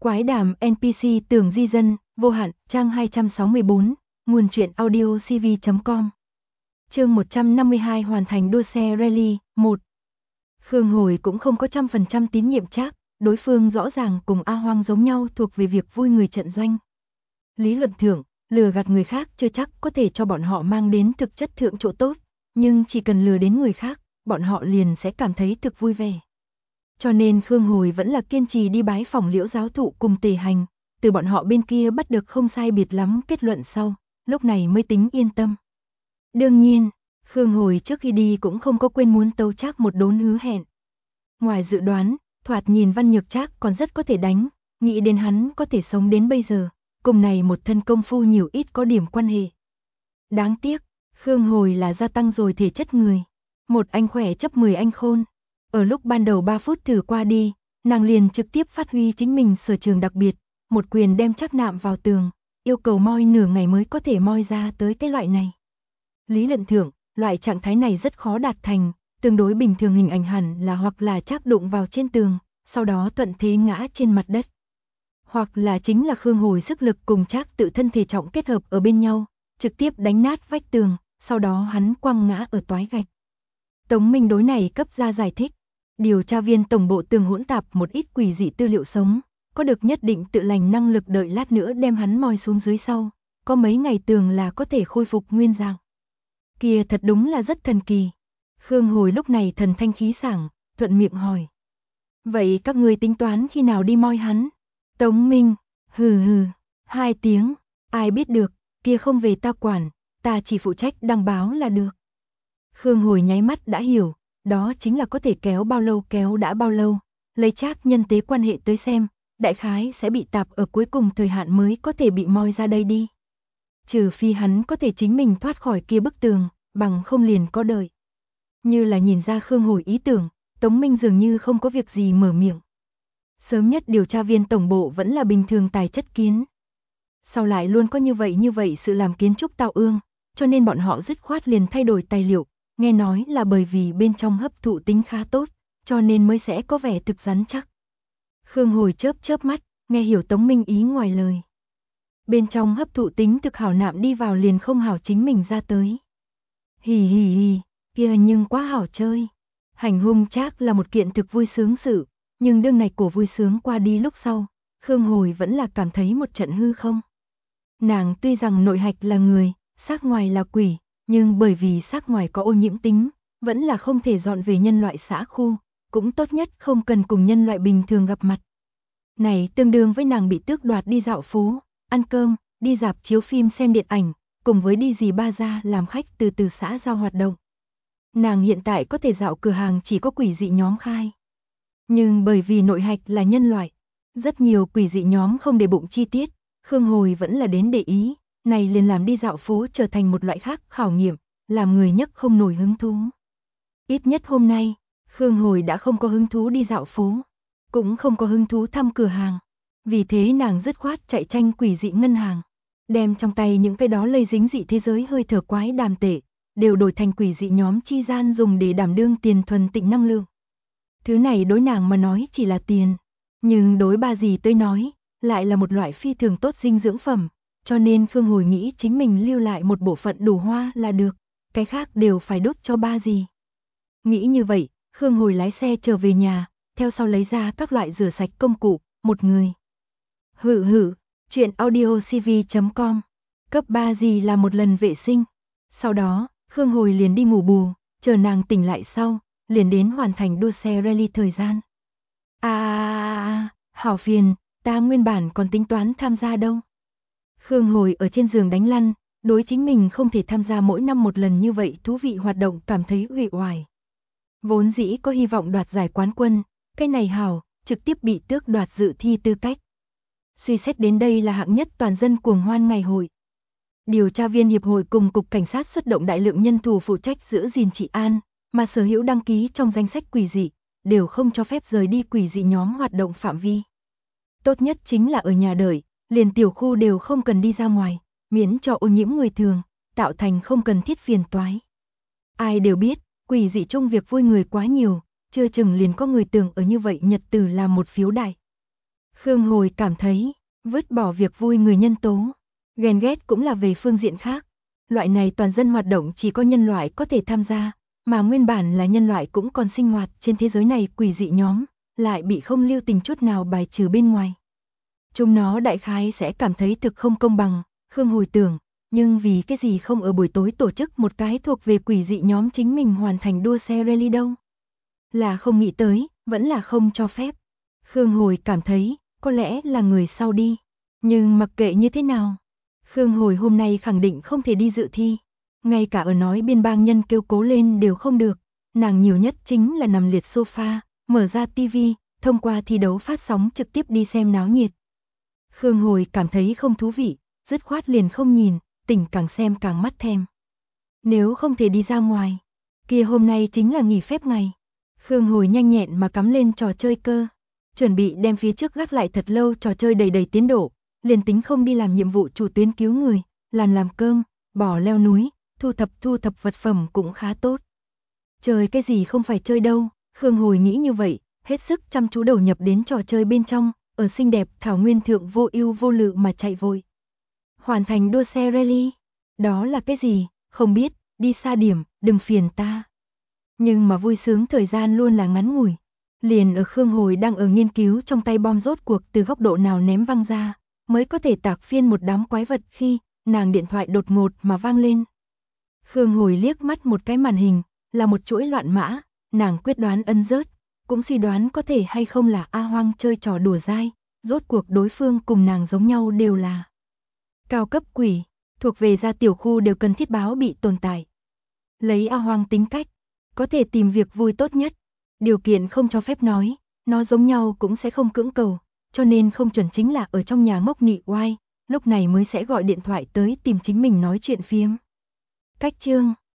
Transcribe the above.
Quái đàm NPC Tường Di Dân, vô hạn, trang 264, nguồn truyện audio cv.com. Chương 152 hoàn thành đua xe rally, 1. Khương Hồi cũng không có 100% tín nhiệm Trác, đối phương rõ ràng cùng A Hoang giống nhau thuộc về việc vui người trận doanh. Lý luận thượng, lừa gạt người khác chưa chắc có thể cho bọn họ mang đến thực chất thượng chỗ tốt, nhưng chỉ cần lừa đến người khác, bọn họ liền sẽ cảm thấy thực vui vẻ. Cho nên Khương Hồi vẫn là kiên trì đi bái phỏng Liễu giáo thụ cùng Tề Hành, từ bọn họ bên kia bắt được không sai biệt lắm kết luận sau, lúc này mới tính yên tâm. Đương nhiên, Khương Hồi trước khi đi cũng không có quên muốn tấu Trác một đốn hứa hẹn. Ngoài dự đoán, thoạt nhìn Văn Nhược Trác còn rất có thể đánh, nghĩ đến hắn có thể sống đến bây giờ, cùng này một thân công phu nhiều ít có điểm quan hệ. Đáng tiếc, Khương Hồi là gia tăng rồi thể chất người. Một anh khỏe chấp 10 anh khôn. Ở lúc ban đầu 3 phút thử qua đi, nàng liền trực tiếp phát huy chính mình sở trường đặc biệt, một quyền đem Trác nạm vào tường, yêu cầu moi nửa ngày mới có thể moi ra tới cái loại này. Lý luận thượng, loại trạng thái này rất khó đạt thành, tương đối bình thường hình ảnh hẳn là hoặc là Trác đụng vào trên tường, sau đó thuận thế ngã trên mặt đất. Hoặc là chính là Khương Hồi sức lực cùng Trác tự thân thể trọng kết hợp ở bên nhau, trực tiếp đánh nát vách tường, sau đó hắn quăng ngã ở toái gạch. Tống Minh đối này cấp ra giải thích. Điều tra viên tổng bộ tường hỗn tạp một ít quỷ dị tư liệu sống, có được nhất định tự lành năng lực, đợi lát nữa đem hắn moi xuống dưới sau, có mấy ngày tường là có thể khôi phục nguyên dạng. Kia thật đúng là rất thần kỳ. Khương Hồi lúc này thần thanh khí sảng, thuận miệng hỏi. Vậy các người tính toán khi nào đi moi hắn? Tống Minh, hừ hừ, 2 tiếng, ai biết được, kia không về ta quản, ta chỉ phụ trách đăng báo là được. Khương Hồi nháy mắt đã hiểu, đó chính là có thể kéo bao lâu kéo đã bao lâu, lấy Trác nhân tế quan hệ tới xem, đại khái sẽ bị tạp ở cuối cùng thời hạn mới có thể bị moi ra đây đi. Trừ phi hắn có thể chính mình thoát khỏi kia bức tường, bằng không liền có đợi. Như là nhìn ra Khương Hồi ý tưởng, Tống Minh dường như không có việc gì mở miệng. Sớm nhất điều tra viên tổng bộ vẫn là bình thường tài chất kiến. Sau lại luôn có như vậy sự làm kiến trúc tạo ương, cho nên bọn họ dứt khoát liền thay đổi tài liệu, nghe nói là bởi vì bên trong hấp thụ tính khá tốt, cho nên mới sẽ có vẻ thực rắn chắc. Khương Hồi chớp mắt, nghe hiểu Tống Minh ý ngoài lời. Bên trong hấp thụ tính thực hảo nạm đi vào liền không hảo chính mình ra tới. Hì hì hì, kia nhưng quá hảo chơi. Hành hung Trác là một kiện thực vui sướng sự, nhưng đương này cổ vui sướng qua đi lúc sau, Khương Hồi vẫn là cảm thấy một trận hư không. Nàng tuy rằng nội hạch là người, xác ngoài là quỷ, nhưng bởi vì xác ngoài có ô nhiễm tính, vẫn là không thể dọn về nhân loại xã khu, cũng tốt nhất không cần cùng nhân loại bình thường gặp mặt. Này tương đương với nàng bị tước đoạt đi dạo phố, ăn cơm, đi rạp chiếu phim xem điện ảnh, cùng với đi dì ba ra làm khách từ xã giao hoạt động. Nàng hiện tại có thể dạo cửa hàng chỉ có quỷ dị nhóm khai. Nhưng bởi vì nội hạch là nhân loại, rất nhiều quỷ dị nhóm không để bụng chi tiết, Khương Hồi vẫn là đến để ý, này liền làm đi dạo phố trở thành một loại khác khảo nghiệm, làm người nhất không nổi hứng thú. Ít nhất hôm nay, Khương Hồi đã không có hứng thú đi dạo phố, cũng không có hứng thú thăm cửa hàng. Vì thế nàng dứt khoát chạy tranh quỷ dị ngân hàng, đem trong tay những cái đó lây dính dị thế giới hơi thở quái đàm tệ, đều đổi thành quỷ dị nhóm chi gian dùng để đảm đương tiền thuần tịnh năng lượng. Thứ này đối nàng mà nói chỉ là tiền, nhưng đối ba dì tới nói, lại là một loại phi thường tốt dinh dưỡng phẩm, cho nên Khương Hồi nghĩ chính mình lưu lại một bộ phận đủ hoa là được, cái khác đều phải đốt cho ba dì. Nghĩ như vậy, Khương Hồi lái xe trở về nhà, theo sau lấy ra các loại rửa sạch công cụ, một người. Chuyện audio cv.com. Cấp 3 dì là một lần vệ sinh. Sau đó, Khương Hồi liền đi ngủ bù, chờ nàng tỉnh lại sau, liền đến hoàn thành đua xe rally thời gian. Hảo phiền, ta nguyên bản còn tính toán tham gia đâu. Khương Hồi ở trên giường đánh lăn, đối chính mình không thể tham gia mỗi năm một lần như vậy thú vị hoạt động cảm thấy uể oải. Vốn dĩ có hy vọng đoạt giải quán quân, cái này hảo, trực tiếp bị tước đoạt dự thi tư cách. Suy xét đến đây là hạng nhất toàn dân cuồng hoan ngày hội. Điều tra viên hiệp hội cùng cục cảnh sát xuất động đại lượng nhân thủ phụ trách giữ gìn trị an, mà sở hữu đăng ký trong danh sách quỷ dị, đều không cho phép rời đi quỷ dị nhóm hoạt động phạm vi. Tốt nhất chính là ở nhà đợi, liền tiểu khu đều không cần đi ra ngoài, miễn cho ô nhiễm người thường, tạo thành không cần thiết phiền toái. Ai đều biết, quỷ dị chung việc vui người quá nhiều, chưa chừng liền có người tưởng ở như vậy nhật tử làm một phiếu đại. Khương Hồi cảm thấy, vứt bỏ việc vui người nhân tố, ghen ghét cũng là về phương diện khác. Loại này toàn dân hoạt động chỉ có nhân loại có thể tham gia, mà nguyên bản là nhân loại cũng còn sinh hoạt trên thế giới này quỷ dị nhóm, lại bị không lưu tình chút nào bài trừ bên ngoài. Chúng nó đại khái sẽ cảm thấy thực không công bằng, Khương Hồi tưởng, nhưng vì cái gì không ở buổi tối tổ chức một cái thuộc về quỷ dị nhóm chính mình hoàn thành đua xe rally đâu? Là không nghĩ tới, vẫn là không cho phép. Khương Hồi cảm thấy, có lẽ là người sau đi. Nhưng mặc kệ như thế nào, Khương Hồi hôm nay khẳng định không thể đi dự thi. Ngay cả ở nói biên bang nhân kêu cố lên đều không được. Nàng nhiều nhất chính là nằm liệt sofa, mở ra tivi, thông qua thi đấu phát sóng trực tiếp đi xem náo nhiệt. Khương Hồi cảm thấy không thú vị, dứt khoát liền không nhìn, tỉnh càng xem càng mắt thèm. Nếu không thể đi ra ngoài, kia hôm nay chính là nghỉ phép ngày. Khương Hồi nhanh nhẹn mà cắm lên trò chơi cơ, chuẩn bị đem phía trước gác lại thật lâu trò chơi đầy tiến độ, liền tính không đi làm nhiệm vụ chủ tuyến cứu người, làm cơm, bỏ leo núi, thu thập vật phẩm cũng khá tốt. Chơi cái gì không phải chơi đâu, Khương Hồi nghĩ như vậy, hết sức chăm chú đầu nhập đến trò chơi bên trong, ở xinh đẹp thảo nguyên thượng vô ưu vô lự mà chạy vội. Hoàn thành đua xe rally, đó là cái gì, không biết, đi xa điểm, đừng phiền ta. Nhưng mà vui sướng thời gian luôn là ngắn ngủi. Liền ở Khương Hồi đang ở nghiên cứu trong tay bom rốt cuộc từ góc độ nào ném văng ra, mới có thể tạc phiên một đám quái vật khi nàng điện thoại đột ngột mà vang lên. Khương Hồi liếc mắt một cái màn hình, là một chuỗi loạn mã, nàng quyết đoán ân rớt, cũng suy đoán có thể hay không là A Hoang chơi trò đùa dai, rốt cuộc đối phương cùng nàng giống nhau đều là cao cấp quỷ, thuộc về gia tiểu khu đều cần thiết báo bị tồn tại. Lấy A Hoang tính cách, có thể tìm việc vui tốt nhất, điều kiện không cho phép nói, nó giống nhau cũng sẽ không cưỡng cầu, cho nên không chuẩn chính là ở trong nhà ngốc nị oai, lúc này mới sẽ gọi điện thoại tới tìm chính mình nói chuyện phiếm. Cách chương